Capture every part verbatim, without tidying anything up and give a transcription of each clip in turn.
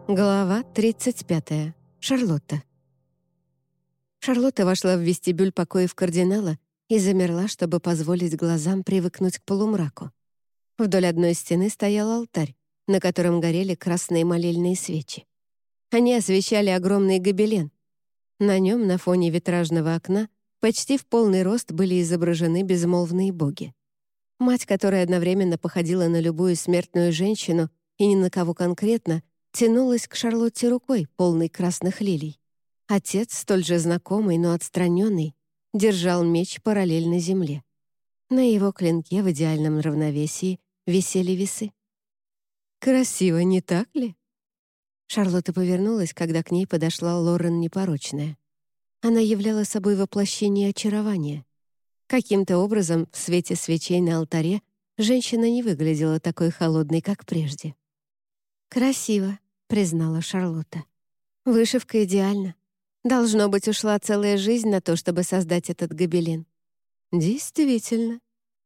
Глава тридцать пятая. Шарлотта. Шарлотта вошла в вестибюль покоев кардинала и замерла, чтобы позволить глазам привыкнуть к полумраку. Вдоль одной стены стоял алтарь, на котором горели красные молельные свечи. Они освещали огромный гобелен. На нем, на фоне витражного окна, почти в полный рост были изображены безмолвные боги. Мать, которая одновременно походила на любую смертную женщину и ни на кого конкретно, тянулась к Шарлотте рукой, полной красных лилий. Отец, столь же знакомый, но отстраненный, держал меч параллельно земле. На его клинке в идеальном равновесии висели весы. «Красиво, не так ли?» Шарлотта повернулась, когда к ней подошла Лорен Непорочная. Она являла собой воплощение очарования. Каким-то образом в свете свечей на алтаре женщина не выглядела такой холодной, как прежде. «Красиво», — признала Шарлотта. «Вышивка идеальна. Должно быть, ушла целая жизнь на то, чтобы создать этот гобелен». «Действительно».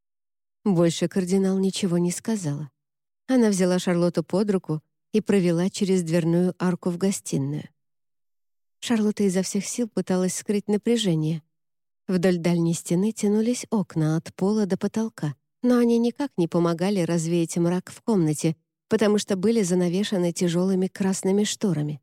Больше кардинал ничего не сказала. Она взяла Шарлотту под руку и провела через дверную арку в гостиную. Шарлотта изо всех сил пыталась скрыть напряжение. Вдоль дальней стены тянулись окна от пола до потолка, но они никак не помогали развеять мрак в комнате, потому что были занавешены тяжелыми красными шторами.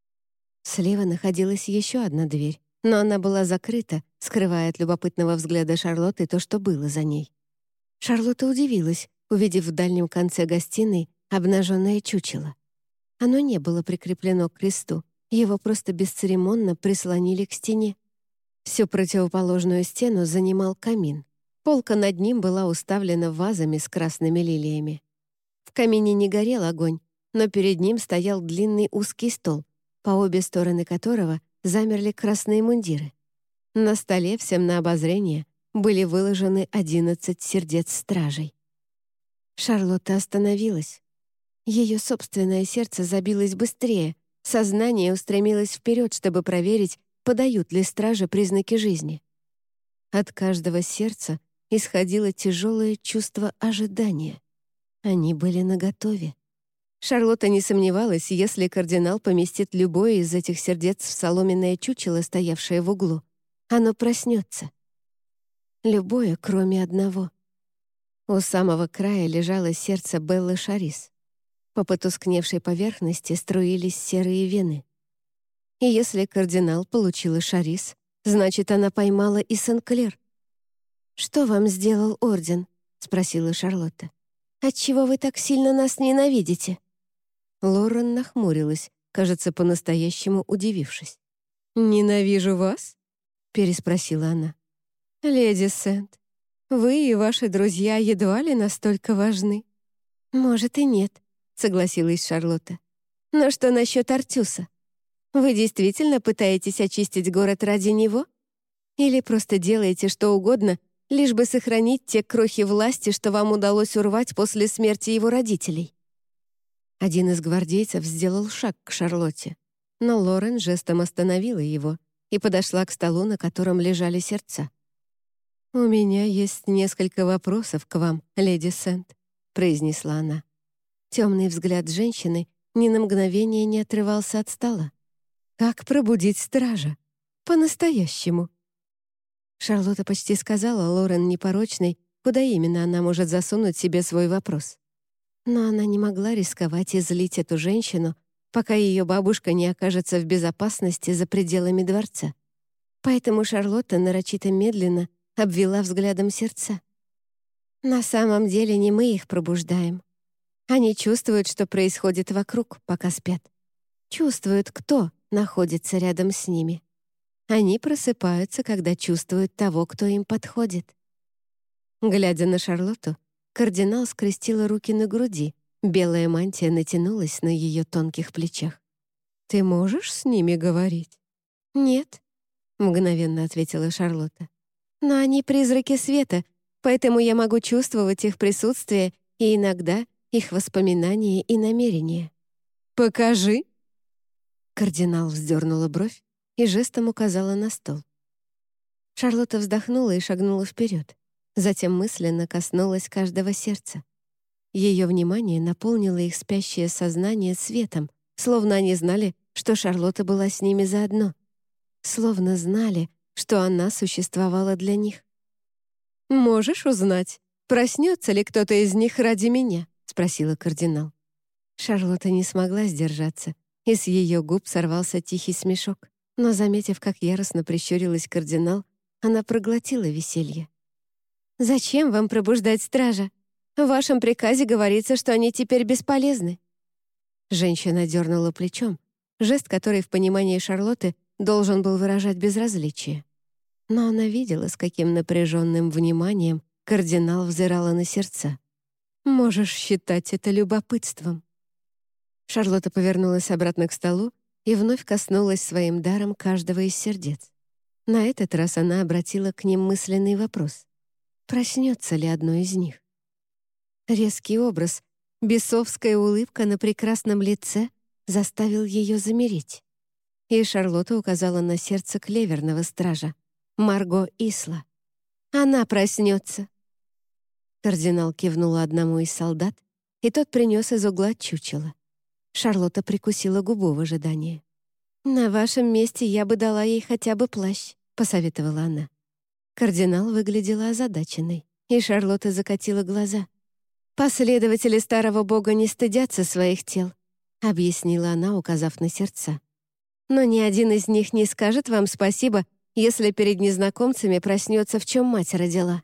Слева находилась еще одна дверь, но она была закрыта, скрывая от любопытного взгляда Шарлотты то, что было за ней. Шарлотта удивилась, увидев в дальнем конце гостиной обнаженное чучело. Оно не было прикреплено к кресту, его просто бесцеремонно прислонили к стене. Всю противоположную стену занимал камин. Полка над ним была уставлена вазами с красными лилиями. В камине не горел огонь, но перед ним стоял длинный узкий стол, по обе стороны которого замерли красные мундиры. На столе всем на обозрение были выложены одиннадцать сердец стражей. Шарлотта остановилась. Ее собственное сердце забилось быстрее, сознание устремилось вперед, чтобы проверить, подают ли стражи признаки жизни. От каждого сердца исходило тяжелое чувство ожидания. Они были наготове. Шарлотта не сомневалась, если кардинал поместит любое из этих сердец в соломенное чучело, стоявшее в углу, оно проснется. Любое, кроме одного. У самого края лежало сердце Беллы Шарис. По потускневшей поверхности струились серые вены. И если кардинал получила Шарис, значит, она поймала и Сен-Клер. «Что вам сделал Орден?» — спросила Шарлотта. «Отчего вы так сильно нас ненавидите?» Лорен нахмурилась, кажется, по-настоящему удивившись. «Ненавижу вас?» — переспросила она. «Леди Сент, вы и ваши друзья едва ли настолько важны?» «Может, и нет», — согласилась Шарлотта. «Но что насчет Артюса? Вы действительно пытаетесь очистить город ради него? Или просто делаете что угодно, лишь бы сохранить те крохи власти, что вам удалось урвать после смерти его родителей?» Один из гвардейцев сделал шаг к Шарлотте, но Лорен жестом остановила его и подошла к столу, на котором лежали сердца. «У меня есть несколько вопросов к вам, леди Сент», — произнесла она. Темный взгляд женщины ни на мгновение не отрывался от стола. «Как пробудить стража? По-настоящему?» Шарлотта почти сказала Лорен Непорочной, куда именно она может засунуть себе свой вопрос. Но она не могла рисковать и злить эту женщину, пока ее бабушка не окажется в безопасности за пределами дворца. Поэтому Шарлотта нарочито медленно обвела взглядом сердца. «На самом деле не мы их пробуждаем. Они чувствуют, что происходит вокруг, пока спят. Чувствуют, кто находится рядом с ними. Они просыпаются, когда чувствуют того, кто им подходит». Глядя на Шарлотту, кардинал скрестила руки на груди, белая мантия натянулась на ее тонких плечах. «Ты можешь с ними говорить?» «Нет», — мгновенно ответила Шарлотта. «Но они призраки света, поэтому я могу чувствовать их присутствие и иногда их воспоминания и намерения». «Покажи!» Кардинал вздернула бровь и жестом указала на стол. Шарлотта вздохнула и шагнула вперед, затем мысленно коснулась каждого сердца. Ее внимание наполнило их спящее сознание светом, словно они знали, что Шарлотта была с ними заодно, словно знали, что она существовала для них. «Можешь узнать, проснется ли кто-то из них ради меня?» — спросила кардинал. Шарлотта не смогла сдержаться, и с ее губ сорвался тихий смешок. Но, заметив, как яростно прищурилась кардинал, она проглотила веселье. «Зачем вам пробуждать стража? В вашем приказе говорится, что они теперь бесполезны». Женщина дернула плечом, жест, который в понимании Шарлотты должен был выражать безразличие. Но она видела, с каким напряженным вниманием кардинал взирала на сердца. «Можешь считать это любопытством». Шарлотта повернулась обратно к столу и вновь коснулась своим даром каждого из сердец. На этот раз она обратила к ним мысленный вопрос. Проснется ли одно из них? Резкий образ, бесовская улыбка на прекрасном лице заставил ее замереть. И Шарлотта указала на сердце клеверного стража, Марго Исла. «Она проснется!» Кардинал кивнула одному из солдат, и тот принес из угла чучело. Шарлотта прикусила губу в ожидании. «На вашем месте я бы дала ей хотя бы плащ», — посоветовала она. Кардинал выглядела озадаченной, и Шарлотта закатила глаза. «Последователи старого бога не стыдятся своих тел», — объяснила она, указав на сердца. «Но ни один из них не скажет вам спасибо, если перед незнакомцами проснется, в чем мать родила».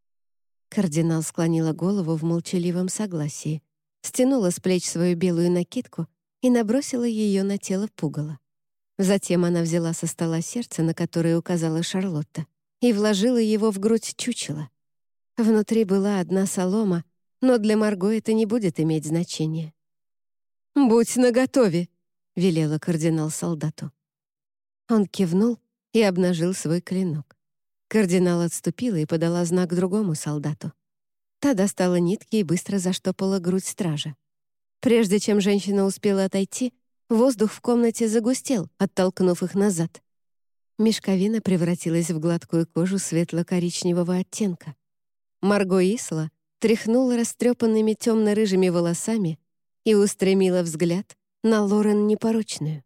Кардинал склонила голову в молчаливом согласии, стянула с плеч свою белую накидку и набросила ее на тело пугала. Затем она взяла со стола сердце, на которое указала Шарлотта, и вложила его в грудь чучела. Внутри была одна солома, но для Марго это не будет иметь значения. «Будь наготове», — велела кардинал солдату. Он кивнул и обнажил свой клинок. Кардинал отступила и подала знак другому солдату. Та достала нитки и быстро заштопала грудь стража. Прежде чем женщина успела отойти, воздух в комнате загустел, оттолкнув их назад. Мешковина превратилась в гладкую кожу светло-коричневого оттенка. Марго Исла тряхнула растрепанными темно-рыжими волосами и устремила взгляд на Лорен Непорочную.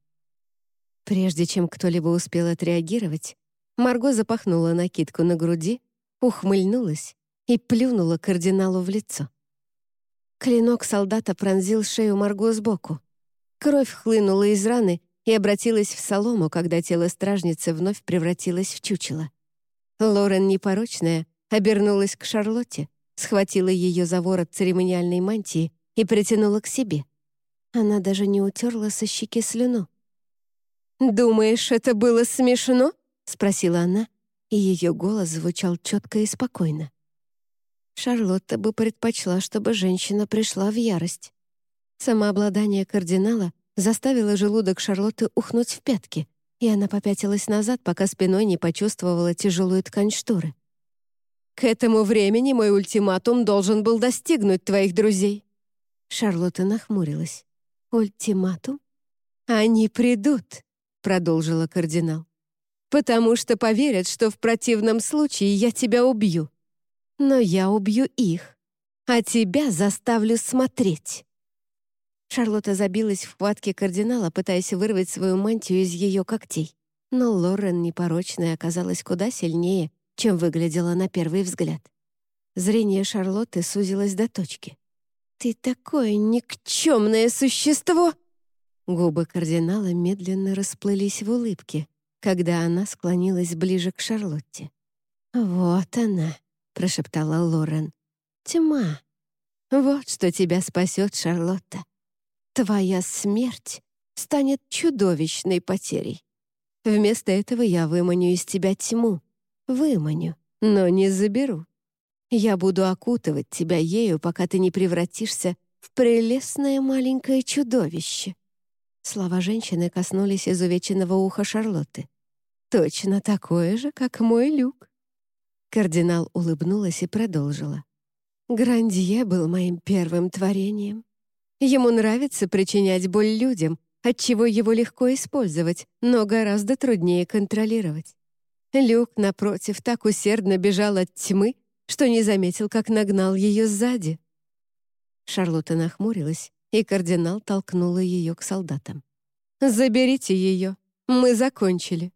Прежде чем кто-либо успел отреагировать, Марго запахнула накидку на груди, ухмыльнулась и плюнула кардиналу в лицо. Клинок солдата пронзил шею Марго сбоку. Кровь хлынула из раны и обратилась в солому, когда тело стражницы вновь превратилось в чучело. Лорен Непорочная обернулась к Шарлотте, схватила ее за ворот церемониальной мантии и притянула к себе. Она даже не утерла со щеки слюну. «Думаешь, это было смешно?» — спросила она, и ее голос звучал четко и спокойно. Шарлотта бы предпочла, чтобы женщина пришла в ярость. Самообладание кардинала заставило желудок Шарлотты ухнуть в пятки, и она попятилась назад, пока спиной не почувствовала тяжелую ткань шторы. «К этому времени мой ультиматум должен был достигнуть твоих друзей». Шарлотта нахмурилась. «Ультиматум? Они придут», — продолжила кардинал. «Потому что поверят, что в противном случае я тебя убью. Но я убью их, а тебя заставлю смотреть». Шарлотта забилась в хватке кардинала, пытаясь вырвать свою мантию из ее когтей. Но Лорен Непорочная оказалась куда сильнее, чем выглядела на первый взгляд. Зрение Шарлотты сузилось до точки. «Ты такое никчемное существо!» Губы кардинала медленно расплылись в улыбке, когда она склонилась ближе к Шарлотте. «Вот она», — прошептала Лорен. «Тьма. Вот что тебя спасет, Шарлотта. Твоя смерть станет чудовищной потерей. Вместо этого я выманю из тебя тьму. Выманю, но не заберу. Я буду окутывать тебя ею, пока ты не превратишься в прелестное маленькое чудовище». Слова женщины коснулись изувеченного уха Шарлотты. «Точно такое же, как мой Люк». Кардинал улыбнулась и продолжила. «Грандье был моим первым творением. Ему нравится причинять боль людям, отчего его легко использовать, но гораздо труднее контролировать. Люк, напротив, так усердно бежал от тьмы, что не заметил, как нагнал ее сзади». Шарлотта нахмурилась и кардинал толкнула ее к солдатам. «Заберите ее! Мы закончили!»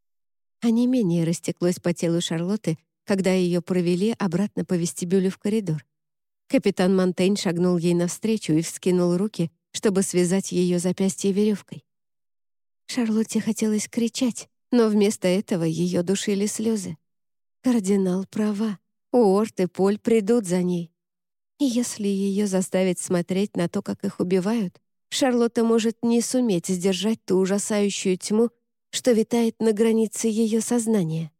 Онемение растеклось по телу Шарлотты, когда ее провели обратно по вестибюлю в коридор. Капитан Монтейн шагнул ей навстречу и вскинул руки, чтобы связать ее запястье веревкой. Шарлотте хотелось кричать, но вместо этого ее душили слезы. Кардинал права. Уорт и Поль придут за ней. И если ее заставить смотреть на то, как их убивают, Шарлотта может не суметь сдержать ту ужасающую тьму, что витает на границе ее сознания.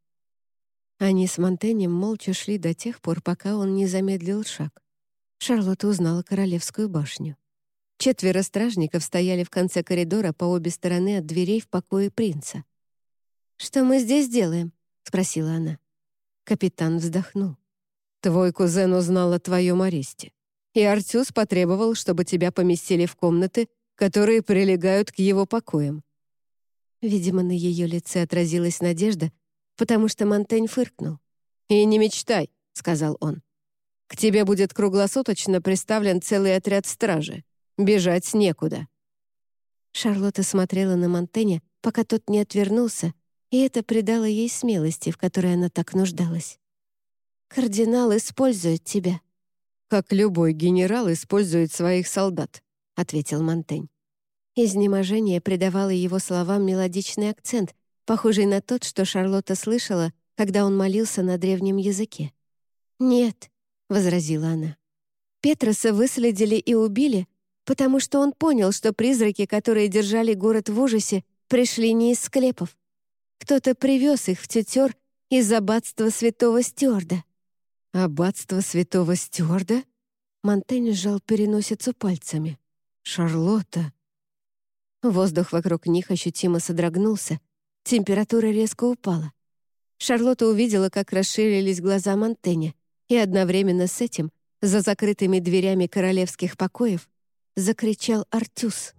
Они с Монтенем молча шли до тех пор, пока он не замедлил шаг. Шарлотта узнала Королевскую башню. Четверо стражников стояли в конце коридора по обе стороны от дверей в покое принца. «Что мы здесь делаем?» — спросила она. Капитан вздохнул. «Твой кузен узнал о твоем аресте, и Артюс потребовал, чтобы тебя поместили в комнаты, которые прилегают к его покоям». Видимо, на ее лице отразилась надежда, потому что Монтень фыркнул. «И не мечтай», — сказал он. «К тебе будет круглосуточно приставлен целый отряд стражи. Бежать некуда». Шарлотта смотрела на Монтэня, пока тот не отвернулся, и это придало ей смелости, в которой она так нуждалась. «Кардинал использует тебя». «Как любой генерал использует своих солдат», — ответил Монтень. Изнеможение придавало его словам мелодичный акцент, похожий на тот, что Шарлотта слышала, когда он молился на древнем языке. «Нет», — возразила она. «Петроса выследили и убили, потому что он понял, что призраки, которые держали город в ужасе, пришли не из склепов. Кто-то привез их в Тютер из аббатства святого Стюарда». «Аббатство святого Стюарда?» Монтень сжал переносицу пальцами. «Шарлотта!» Воздух вокруг них ощутимо содрогнулся, температура резко упала. Шарлотта увидела, как расширились глаза Монтэня, и одновременно с этим, за закрытыми дверями королевских покоев, закричал Артюс.